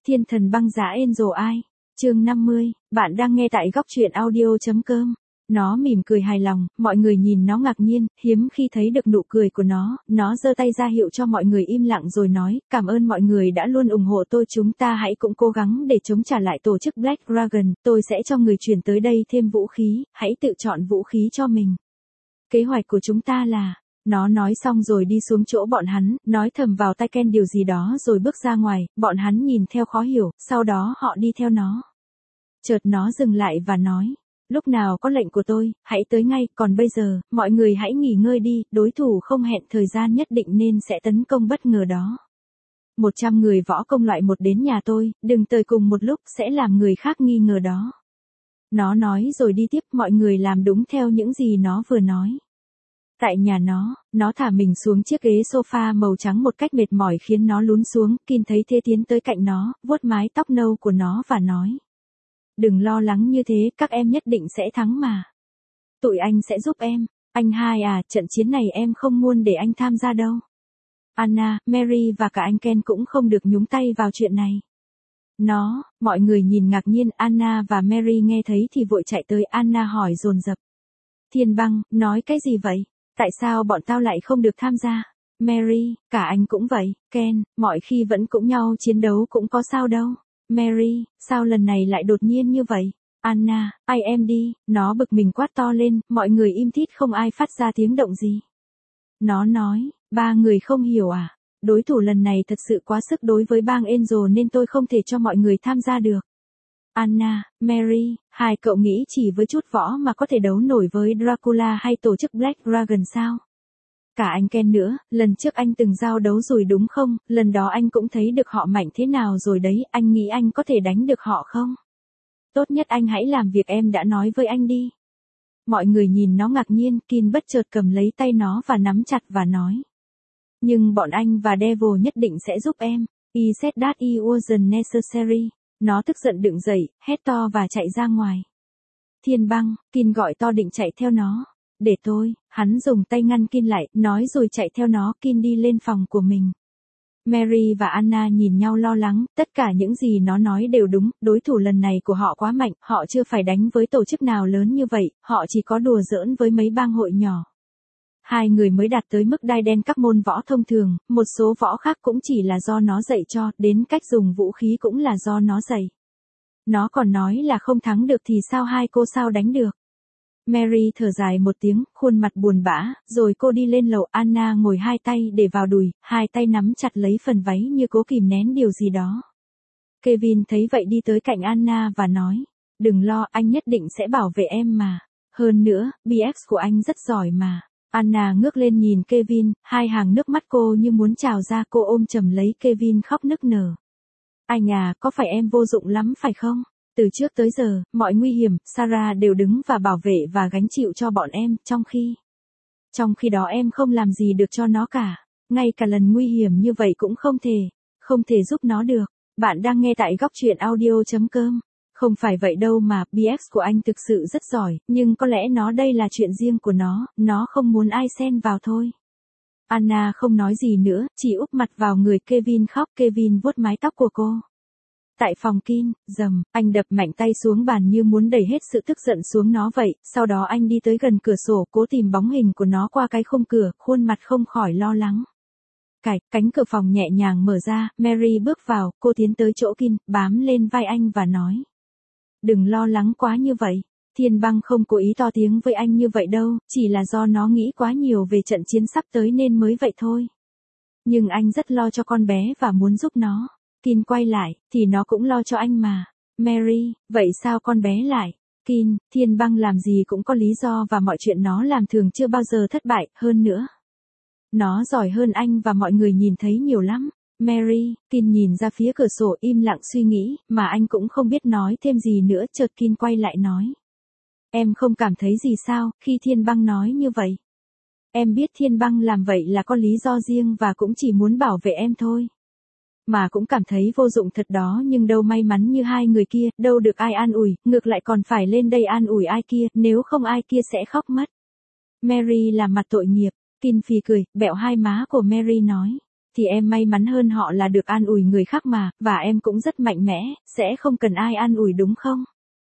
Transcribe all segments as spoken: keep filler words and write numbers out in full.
Thiên thần băng giá Angel ai? Chương năm mươi, bạn đang nghe tại góc truyện audio.com. Nó mỉm cười hài lòng, mọi người nhìn nó ngạc nhiên, hiếm khi thấy được nụ cười của nó, nó giơ tay ra hiệu cho mọi người im lặng rồi nói, cảm ơn mọi người đã luôn ủng hộ tôi, chúng ta hãy cũng cố gắng để chống trả lại tổ chức Black Dragon, tôi sẽ cho người chuyển tới đây thêm vũ khí, hãy tự chọn vũ khí cho mình. Kế hoạch của chúng ta là... Nó nói xong rồi đi xuống chỗ bọn hắn, nói thầm vào tai Ken điều gì đó rồi bước ra ngoài, bọn hắn nhìn theo khó hiểu, sau đó họ đi theo nó. Chợt nó dừng lại và nói, lúc nào có lệnh của tôi, hãy tới ngay, còn bây giờ, mọi người hãy nghỉ ngơi đi, đối thủ không hẹn thời gian nhất định nên sẽ tấn công bất ngờ đó. Một trăm người võ công loại một đến nhà tôi, đừng tới cùng một lúc sẽ làm người khác nghi ngờ đó. Nó nói rồi đi tiếp, mọi người làm đúng theo những gì nó vừa nói. Tại nhà nó, nó thả mình xuống chiếc ghế sofa màu trắng một cách mệt mỏi khiến nó lún xuống, Kin thấy thế tiến tới cạnh nó, vuốt mái tóc nâu của nó và nói. Đừng lo lắng như thế, các em nhất định sẽ thắng mà. Tụi anh sẽ giúp em. Anh hai à, trận chiến này em không muốn để anh tham gia đâu. Anna, Mary và cả anh Ken cũng không được nhúng tay vào chuyện này. Nó, mọi người nhìn ngạc nhiên, Anna và Mary nghe thấy thì vội chạy tới, Anna hỏi dồn dập. Thiên băng, nói cái gì vậy? Tại sao bọn tao lại không được tham gia? Mary, cả anh cũng vậy. Ken, mọi khi vẫn cũng nhau chiến đấu cũng có sao đâu. Mary, sao lần này lại đột nhiên như vậy? Anna, ai em đi, nó bực mình quát to lên, mọi người im thít không ai phát ra tiếng động gì. Nó nói, ba người không hiểu à? Đối thủ lần này thật sự quá sức đối với bang Angel nên tôi không thể cho mọi người tham gia được. Anna, Mary, hai cậu nghĩ chỉ với chút võ mà có thể đấu nổi với Dracula hay tổ chức Black Dragon sao? Cả anh Ken nữa, lần trước anh từng giao đấu rồi đúng không, lần đó anh cũng thấy được họ mạnh thế nào rồi đấy, anh nghĩ anh có thể đánh được họ không? Tốt nhất anh hãy làm việc em đã nói với anh đi. Mọi người nhìn nó ngạc nhiên, Kin bất chợt cầm lấy tay nó và nắm chặt và nói. Nhưng bọn anh và Devil nhất định sẽ giúp em. He said that it wasn't necessary. Nó tức giận đứng dậy, hét to và chạy ra ngoài. Thiên băng, Kin gọi to định chạy theo nó. Để tôi, hắn dùng tay ngăn Kin lại, nói rồi chạy theo nó, Kin đi lên phòng của mình. Mary và Anna nhìn nhau lo lắng, tất cả những gì nó nói đều đúng, đối thủ lần này của họ quá mạnh, họ chưa phải đánh với tổ chức nào lớn như vậy, họ chỉ có đùa giỡn với mấy bang hội nhỏ. Hai người mới đạt tới mức đai đen các môn võ thông thường, một số võ khác cũng chỉ là do nó dạy cho, đến cách dùng vũ khí cũng là do nó dạy. Nó còn nói là không thắng được thì sao hai cô sao đánh được. Mary thở dài một tiếng, khuôn mặt buồn bã, rồi cô đi lên lầu, Anna ngồi hai tay để vào đùi, hai tay nắm chặt lấy phần váy như cố kìm nén điều gì đó. Kevin thấy vậy đi tới cạnh Anna và nói, đừng lo, anh nhất định sẽ bảo vệ em mà. Hơn nữa, bê ép của anh rất giỏi mà. Anna ngước lên nhìn Kevin, hai hàng nước mắt cô như muốn trào ra, cô ôm chầm lấy Kevin khóc nức nở. Anh à, có phải em vô dụng lắm phải không? Từ trước tới giờ, mọi nguy hiểm, Sarah đều đứng và bảo vệ và gánh chịu cho bọn em, trong khi... Trong khi đó em không làm gì được cho nó cả. Ngay cả lần nguy hiểm như vậy cũng không thể, không thể giúp nó được. Bạn đang nghe tại góc truyện audio.com. Không phải vậy đâu mà, bê ép của anh thực sự rất giỏi, nhưng có lẽ nó đây là chuyện riêng của nó, nó không muốn ai xen vào thôi. Anna không nói gì nữa, chỉ úp mặt vào người Kevin khóc, Kevin vuốt mái tóc của cô. Tại phòng Kin, rầm, anh đập mạnh tay xuống bàn như muốn đẩy hết sự tức giận xuống nó vậy, sau đó anh đi tới gần cửa sổ, cố tìm bóng hình của nó qua cái khung cửa, khuôn mặt không khỏi lo lắng. Cạch, cánh cửa phòng nhẹ nhàng mở ra, Mary bước vào, cô tiến tới chỗ Kin, bám lên vai anh và nói. Đừng lo lắng quá như vậy, Thiên băng không cố ý to tiếng với anh như vậy đâu, chỉ là do nó nghĩ quá nhiều về trận chiến sắp tới nên mới vậy thôi. Nhưng anh rất lo cho con bé và muốn giúp nó. Kin quay lại, thì nó cũng lo cho anh mà. Mary, vậy sao con bé lại? Kin, Thiên băng làm gì cũng có lý do và mọi chuyện nó làm thường chưa bao giờ thất bại, hơn nữa. Nó giỏi hơn anh và mọi người nhìn thấy nhiều lắm. Mary, Kin nhìn ra phía cửa sổ im lặng suy nghĩ, mà anh cũng không biết nói thêm gì nữa, chợt Kin quay lại nói. Em không cảm thấy gì sao, khi Thiên băng nói như vậy. Em biết Thiên băng làm vậy là có lý do riêng và cũng chỉ muốn bảo vệ em thôi. Mà cũng cảm thấy vô dụng thật đó, nhưng đâu may mắn như hai người kia, đâu được ai an ủi, ngược lại còn phải lên đây an ủi ai kia, nếu không ai kia sẽ khóc mất. Mary làm mặt tội nghiệp, Kin phì cười, bẹo hai má của Mary nói. thì em may mắn hơn họ là được an ủi người khác mà, và em cũng rất mạnh mẽ, sẽ không cần ai an ủi đúng không?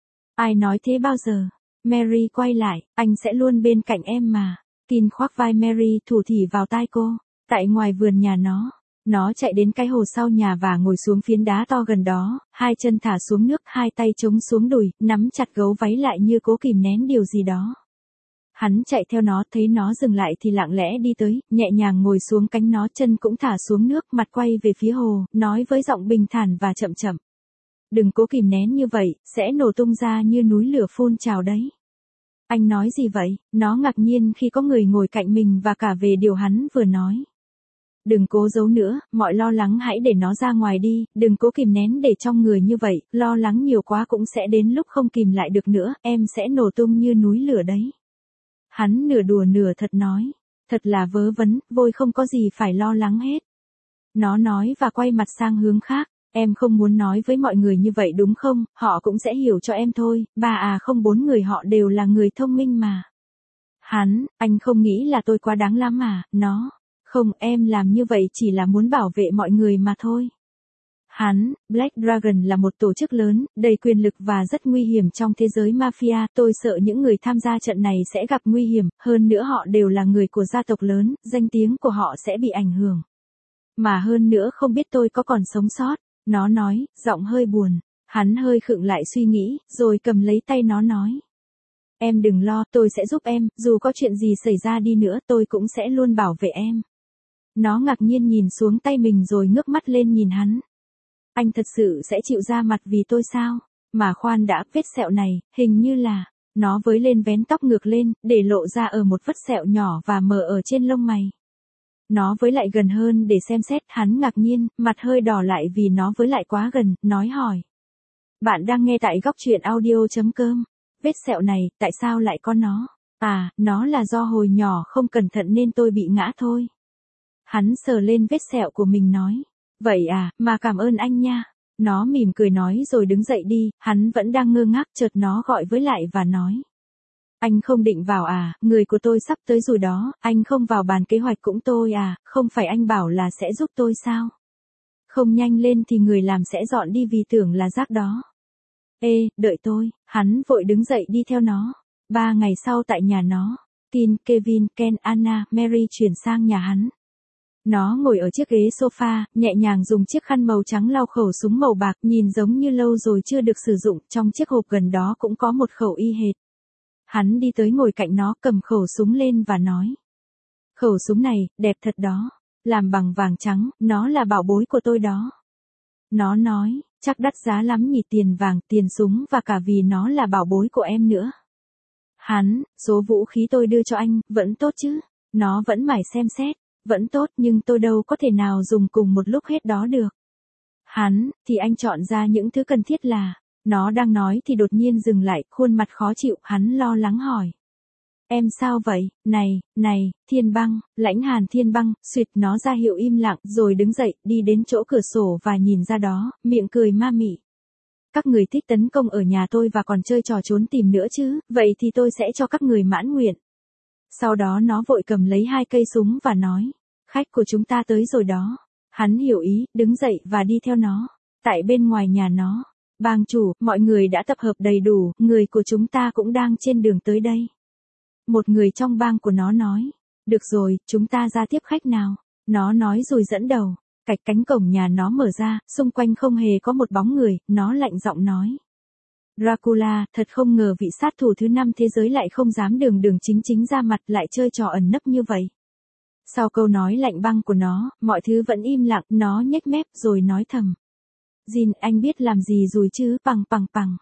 Ai nói thế bao giờ? Mary quay lại, anh sẽ luôn bên cạnh em mà. Tin khoác vai Mary thủ thỉ vào tai cô. Tại ngoài vườn nhà nó, nó chạy đến cái hồ sau nhà và ngồi xuống phiến đá to gần đó, hai chân thả xuống nước, hai tay chống xuống đùi, nắm chặt gấu váy lại như cố kìm nén điều gì đó. Hắn chạy theo nó, thấy nó dừng lại thì lặng lẽ đi tới, nhẹ nhàng ngồi xuống cánh nó, chân cũng thả xuống nước, mặt quay về phía hồ, nói với giọng bình thản và chậm chậm. Đừng cố kìm nén như vậy, sẽ nổ tung ra như núi lửa phun trào đấy. Anh nói gì vậy? Nó ngạc nhiên khi có người ngồi cạnh mình và cả về điều hắn vừa nói. Đừng cố giấu nữa, mọi lo lắng hãy để nó ra ngoài đi, đừng cố kìm nén để trong người như vậy, lo lắng nhiều quá cũng sẽ đến lúc không kìm lại được nữa, em sẽ nổ tung như núi lửa đấy. Hắn nửa đùa nửa thật nói, thật là vớ vẩn, vôi không có gì phải lo lắng hết. Nó nói và quay mặt sang hướng khác, em không muốn nói với mọi người như vậy đúng không, họ cũng sẽ hiểu cho em thôi, ba à không bốn người họ đều là người thông minh mà. Hắn, anh không nghĩ là tôi quá đáng lắm à, nó, không em làm như vậy chỉ là muốn bảo vệ mọi người mà thôi. Hắn, Black Dragon là một tổ chức lớn, đầy quyền lực và rất nguy hiểm trong thế giới mafia, tôi sợ những người tham gia trận này sẽ gặp nguy hiểm, hơn nữa họ đều là người của gia tộc lớn, danh tiếng của họ sẽ bị ảnh hưởng. Mà hơn nữa không biết tôi có còn sống sót, nó nói, giọng hơi buồn, hắn hơi khựng lại suy nghĩ, rồi cầm lấy tay nó nói. Em đừng lo, tôi sẽ giúp em, dù có chuyện gì xảy ra đi nữa tôi cũng sẽ luôn bảo vệ em. Nó ngạc nhiên nhìn xuống tay mình rồi ngước mắt lên nhìn hắn. Anh thật sự sẽ chịu ra mặt vì tôi sao? Mà khoan đã, vết sẹo này, hình như là, nó với lên vén tóc ngược lên, để lộ ra ở một vết sẹo nhỏ và mờ ở trên lông mày. Nó với lại gần hơn để xem xét, hắn ngạc nhiên, mặt hơi đỏ lại vì nó với lại quá gần, nói hỏi. Bạn đang nghe tại góc truyện audio chấm com. Vết sẹo này, tại sao lại có nó? À, nó là do hồi nhỏ không cẩn thận nên tôi bị ngã thôi. Hắn sờ lên vết sẹo của mình nói. Vậy à, mà cảm ơn anh nha. Nó mỉm cười nói rồi đứng dậy đi, hắn vẫn đang ngơ ngác chợt nó gọi với lại và nói. Anh không định vào à, người của tôi sắp tới rồi đó, anh không vào bàn kế hoạch cũng tôi à, không phải anh bảo là sẽ giúp tôi sao? Không nhanh lên thì người làm sẽ dọn đi vì tưởng là rác đó. Ê, đợi tôi, hắn vội đứng dậy đi theo nó. Ba ngày sau tại nhà nó, Tin, Kevin, Ken, Anna, Mary chuyển sang nhà hắn. Nó ngồi ở chiếc ghế sofa, nhẹ nhàng dùng chiếc khăn màu trắng lau khẩu súng màu bạc nhìn giống như lâu rồi chưa được sử dụng, trong chiếc hộp gần đó cũng có một khẩu y hệt. Hắn đi tới ngồi cạnh nó cầm khẩu súng lên và nói. Khẩu súng này, đẹp thật đó, làm bằng vàng trắng, nó là bảo bối của tôi đó. Nó nói, chắc đắt giá lắm nhỉ, tiền vàng, tiền súng và cả vì nó là bảo bối của em nữa. Hắn, số vũ khí tôi đưa cho anh, vẫn tốt chứ, nó vẫn mải xem xét. Vẫn tốt nhưng tôi đâu có thể nào dùng cùng một lúc hết đó được. Hắn, thì anh chọn ra những thứ cần thiết là, nó đang nói thì đột nhiên dừng lại, khuôn mặt khó chịu, hắn lo lắng hỏi. Em sao vậy, này, này, Thiên Băng, Lãnh Hàn Thiên Băng, suyệt nó ra hiệu im lặng, rồi đứng dậy, đi đến chỗ cửa sổ và nhìn ra đó, miệng cười ma mị. Các người thích tấn công ở nhà tôi và còn chơi trò trốn tìm nữa chứ, vậy thì tôi sẽ cho các người mãn nguyện. Sau đó nó vội cầm lấy hai cây súng và nói, khách của chúng ta tới rồi đó. Hắn hiểu ý, đứng dậy và đi theo nó. Tại bên ngoài nhà nó, bang chủ, mọi người đã tập hợp đầy đủ, người của chúng ta cũng đang trên đường tới đây. Một người trong bang của nó nói, được rồi, chúng ta ra tiếp khách nào. Nó nói rồi dẫn đầu, cạch cánh cổng nhà nó mở ra, xung quanh không hề có một bóng người, nó lạnh giọng nói. Dracula, thật không ngờ vị sát thủ thứ năm thế giới lại không dám đường đường chính chính ra mặt, lại chơi trò ẩn nấp như vậy. Sau câu nói lạnh băng của nó, mọi thứ vẫn im lặng, nó nhếch mép rồi nói thầm. Jin, anh biết làm gì rồi chứ, bằng bằng bằng.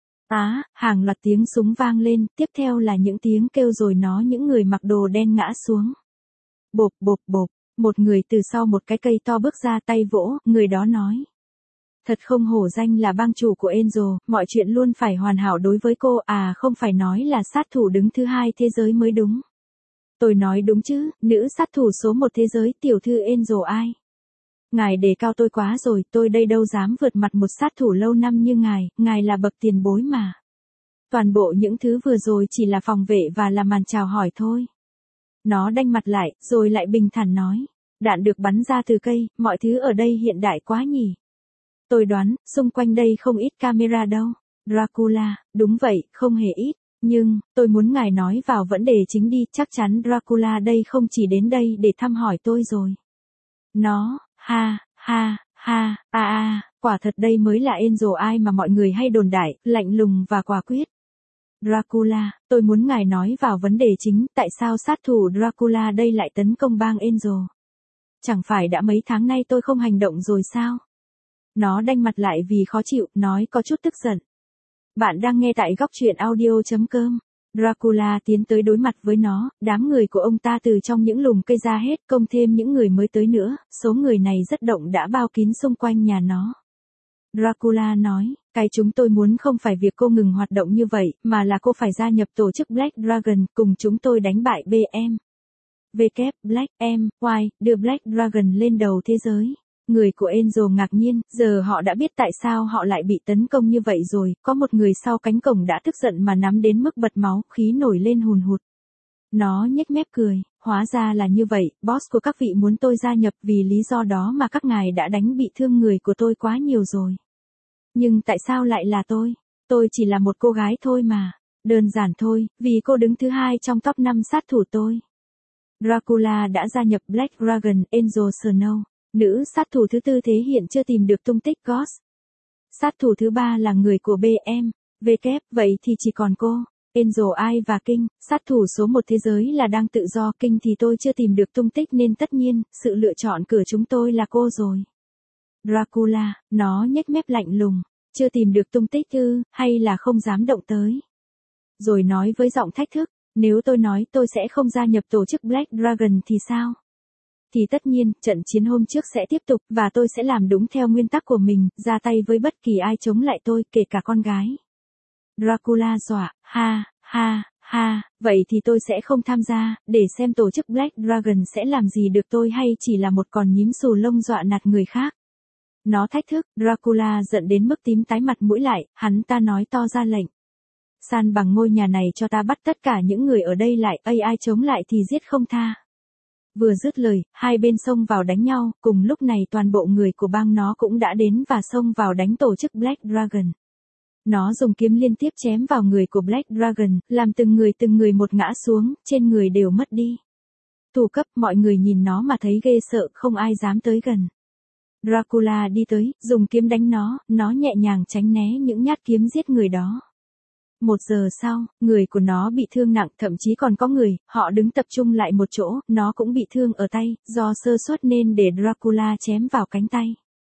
Á, hàng loạt tiếng súng vang lên, tiếp theo là những tiếng kêu rồi nó những người mặc đồ đen ngã xuống. Bộp bộp bộp, một người từ sau một cái cây to bước ra tay vỗ, người đó nói. Thật không hổ danh là bang chủ của Angel, mọi chuyện luôn phải hoàn hảo đối với cô, à không phải nói là sát thủ đứng thứ hai thế giới mới đúng. Tôi nói đúng chứ, nữ sát thủ số một thế giới, tiểu thư Angel ai? Ngài đề cao tôi quá rồi, tôi đây đâu dám vượt mặt một sát thủ lâu năm như ngài, ngài là bậc tiền bối mà. Toàn bộ những thứ vừa rồi chỉ là phòng vệ và là màn chào hỏi thôi. Nó đanh mặt lại, rồi lại bình thản nói. Đạn được bắn ra từ cây, mọi thứ ở đây hiện đại quá nhỉ. Tôi đoán, xung quanh đây không ít camera đâu. Dracula, đúng vậy, không hề ít. Nhưng, tôi muốn ngài nói vào vấn đề chính đi, chắc chắn Dracula đây không chỉ đến đây để thăm hỏi tôi rồi. Nó, ha, ha, ha, a a, quả thật đây mới là Angel ai mà mọi người hay đồn đại, lạnh lùng và quả quyết. Dracula, tôi muốn ngài nói vào vấn đề chính, tại sao sát thủ Dracula đây lại tấn công bang Angel? Chẳng phải đã mấy tháng nay tôi không hành động rồi sao? Nó đanh mặt lại vì khó chịu, nói có chút tức giận. Bạn đang nghe tại góc truyện audio.com. Dracula tiến tới đối mặt với nó, đám người của ông ta từ trong những lùm cây ra hết, công thêm những người mới tới nữa, số người này rất động đã bao kín xung quanh nhà nó. Dracula nói, cái chúng tôi muốn không phải việc cô ngừng hoạt động như vậy, mà là cô phải gia nhập tổ chức Black Dragon, cùng chúng tôi đánh bại bê em. W, Black, M, Y, đưa Black Dragon lên đầu thế giới. Người của Angel ngạc nhiên, giờ họ đã biết tại sao họ lại bị tấn công như vậy rồi, có một người sau cánh cổng đã tức giận mà nắm đến mức bật máu, khí nổi lên hùn hụt. Nó nhếch mép cười, hóa ra là như vậy, boss của các vị muốn tôi gia nhập vì lý do đó mà các ngài đã đánh bị thương người của tôi quá nhiều rồi. Nhưng tại sao lại là tôi? Tôi chỉ là một cô gái thôi mà. Đơn giản thôi, vì cô đứng thứ hai trong top năm sát thủ tôi. Dracula đã gia nhập Black Dragon, Angel Snow. Nữ sát thủ thứ tư thế hiện chưa tìm được tung tích Ghost. Sát thủ thứ ba là người của bê em. W, vậy thì chỉ còn cô, Angel Ai và King, sát thủ số một thế giới là đang tự do. King thì tôi chưa tìm được tung tích nên tất nhiên, sự lựa chọn của chúng tôi là cô rồi. Dracula, nó nhếch mép lạnh lùng, chưa tìm được tung tích ư, hay là không dám động tới. Rồi nói với giọng thách thức, nếu tôi nói tôi sẽ không gia nhập tổ chức Black Dragon thì sao? Thì tất nhiên, trận chiến hôm trước sẽ tiếp tục, và tôi sẽ làm đúng theo nguyên tắc của mình, ra tay với bất kỳ ai chống lại tôi, kể cả con gái. Dracula dọa, ha, ha, ha, vậy thì tôi sẽ không tham gia, để xem tổ chức Black Dragon sẽ làm gì được tôi hay chỉ là một con nhím xù lông dọa nạt người khác. Nó thách thức, Dracula giận đến mức tím tái mặt mũi lại, hắn ta nói to ra lệnh. San bằng ngôi nhà này cho ta, bắt tất cả những người ở đây lại, ai ai chống lại thì giết không tha. Vừa dứt lời, hai bên xông vào đánh nhau, cùng lúc này toàn bộ người của bang nó cũng đã đến và xông vào đánh tổ chức Black Dragon. Nó dùng kiếm liên tiếp chém vào người của Black Dragon, làm từng người từng người một ngã xuống, trên người đều mất đi. Thủ cấp, mọi người nhìn nó mà thấy ghê sợ, không ai dám tới gần. Dracula đi tới, dùng kiếm đánh nó, nó nhẹ nhàng tránh né những nhát kiếm giết người đó. Một giờ sau, người của nó bị thương nặng, thậm chí còn có người, họ đứng tập trung lại một chỗ, nó cũng bị thương ở tay, do sơ suất nên để Dracula chém vào cánh tay.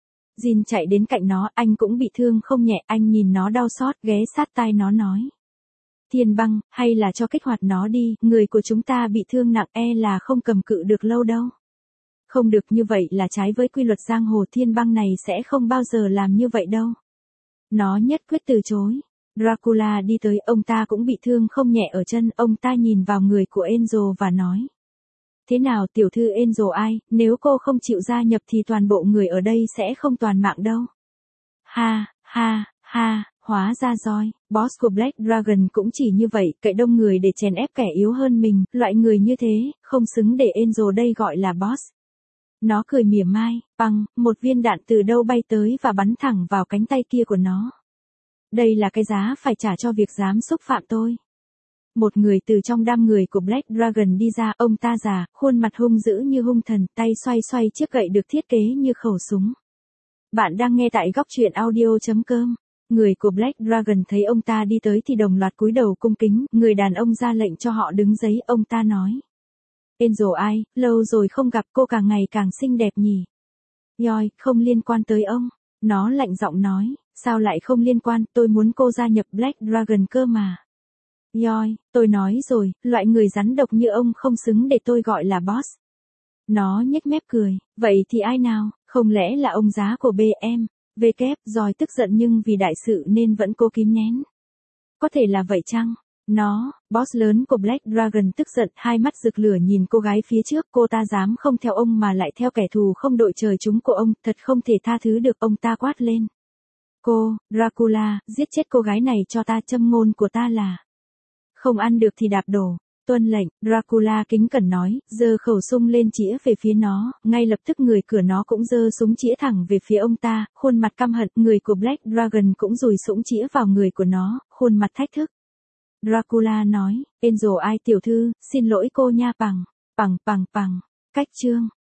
Jin chạy đến cạnh nó, anh cũng bị thương không nhẹ, anh nhìn nó đau xót, ghé sát tai nó nói. Thiên băng, hay là cho kích hoạt nó đi, người của chúng ta bị thương nặng e là không cầm cự được lâu đâu. Không được, như vậy là trái với quy luật giang hồ, thiên băng này sẽ không bao giờ làm như vậy đâu. Nó nhất quyết từ chối. Dracula đi tới, ông ta cũng bị thương không nhẹ ở chân, ông ta nhìn vào người của Angel và nói. Thế nào tiểu thư Angel ai, nếu cô không chịu gia nhập thì toàn bộ người ở đây sẽ không toàn mạng đâu. Ha, ha, ha, hóa ra rồi, boss của Black Dragon cũng chỉ như vậy, cậy đông người để chèn ép kẻ yếu hơn mình, loại người như thế, không xứng để Angel đây gọi là boss. Nó cười mỉa mai, băng, một viên đạn từ đâu bay tới và bắn thẳng vào cánh tay kia của nó. Đây là cái giá phải trả cho việc dám xúc phạm tôi. Một người từ trong đám người của Black Dragon đi ra, ông ta già, khuôn mặt hung dữ như hung thần, tay xoay xoay chiếc gậy được thiết kế như khẩu súng. Bạn đang nghe tại góc truyện audio.com. Người của Black Dragon thấy ông ta đi tới thì đồng loạt cúi đầu cung kính, người đàn ông ra lệnh cho họ đứng giấy, ông ta nói. Angel ai, lâu rồi không gặp, cô càng ngày càng xinh đẹp nhỉ. Yoi, không liên quan tới ông. Nó lạnh giọng nói, sao lại không liên quan, tôi muốn cô gia nhập Black Dragon cơ mà. Yoi, tôi nói rồi, loại người rắn độc như ông không xứng để tôi gọi là boss. Nó nhếch mép cười, vậy thì ai nào, không lẽ là ông giá của bê em, W, rồi tức giận nhưng vì đại sự nên vẫn cố kìm nén. Có thể là vậy chăng? Nó, boss lớn của Black Dragon tức giận, hai mắt rực lửa nhìn cô gái phía trước, cô ta dám không theo ông mà lại theo kẻ thù không đội trời chúng của ông, thật không thể tha thứ được, ông ta quát lên. Cô, Dracula, giết chết cô gái này cho ta, châm ngôn của ta là. Không ăn được thì đạp đổ, Tuân lệnh, Dracula kính cẩn nói, giơ khẩu súng lên chĩa về phía nó, ngay lập tức người cửa nó cũng giơ súng chĩa thẳng về phía ông ta, khuôn mặt căm hận, người của Black Dragon cũng dùi súng chĩa vào người của nó, khuôn mặt thách thức. Dracula nói, Angel Eye tiểu thư, xin lỗi cô nha bằng, bằng, bằng, bằng, cách chương.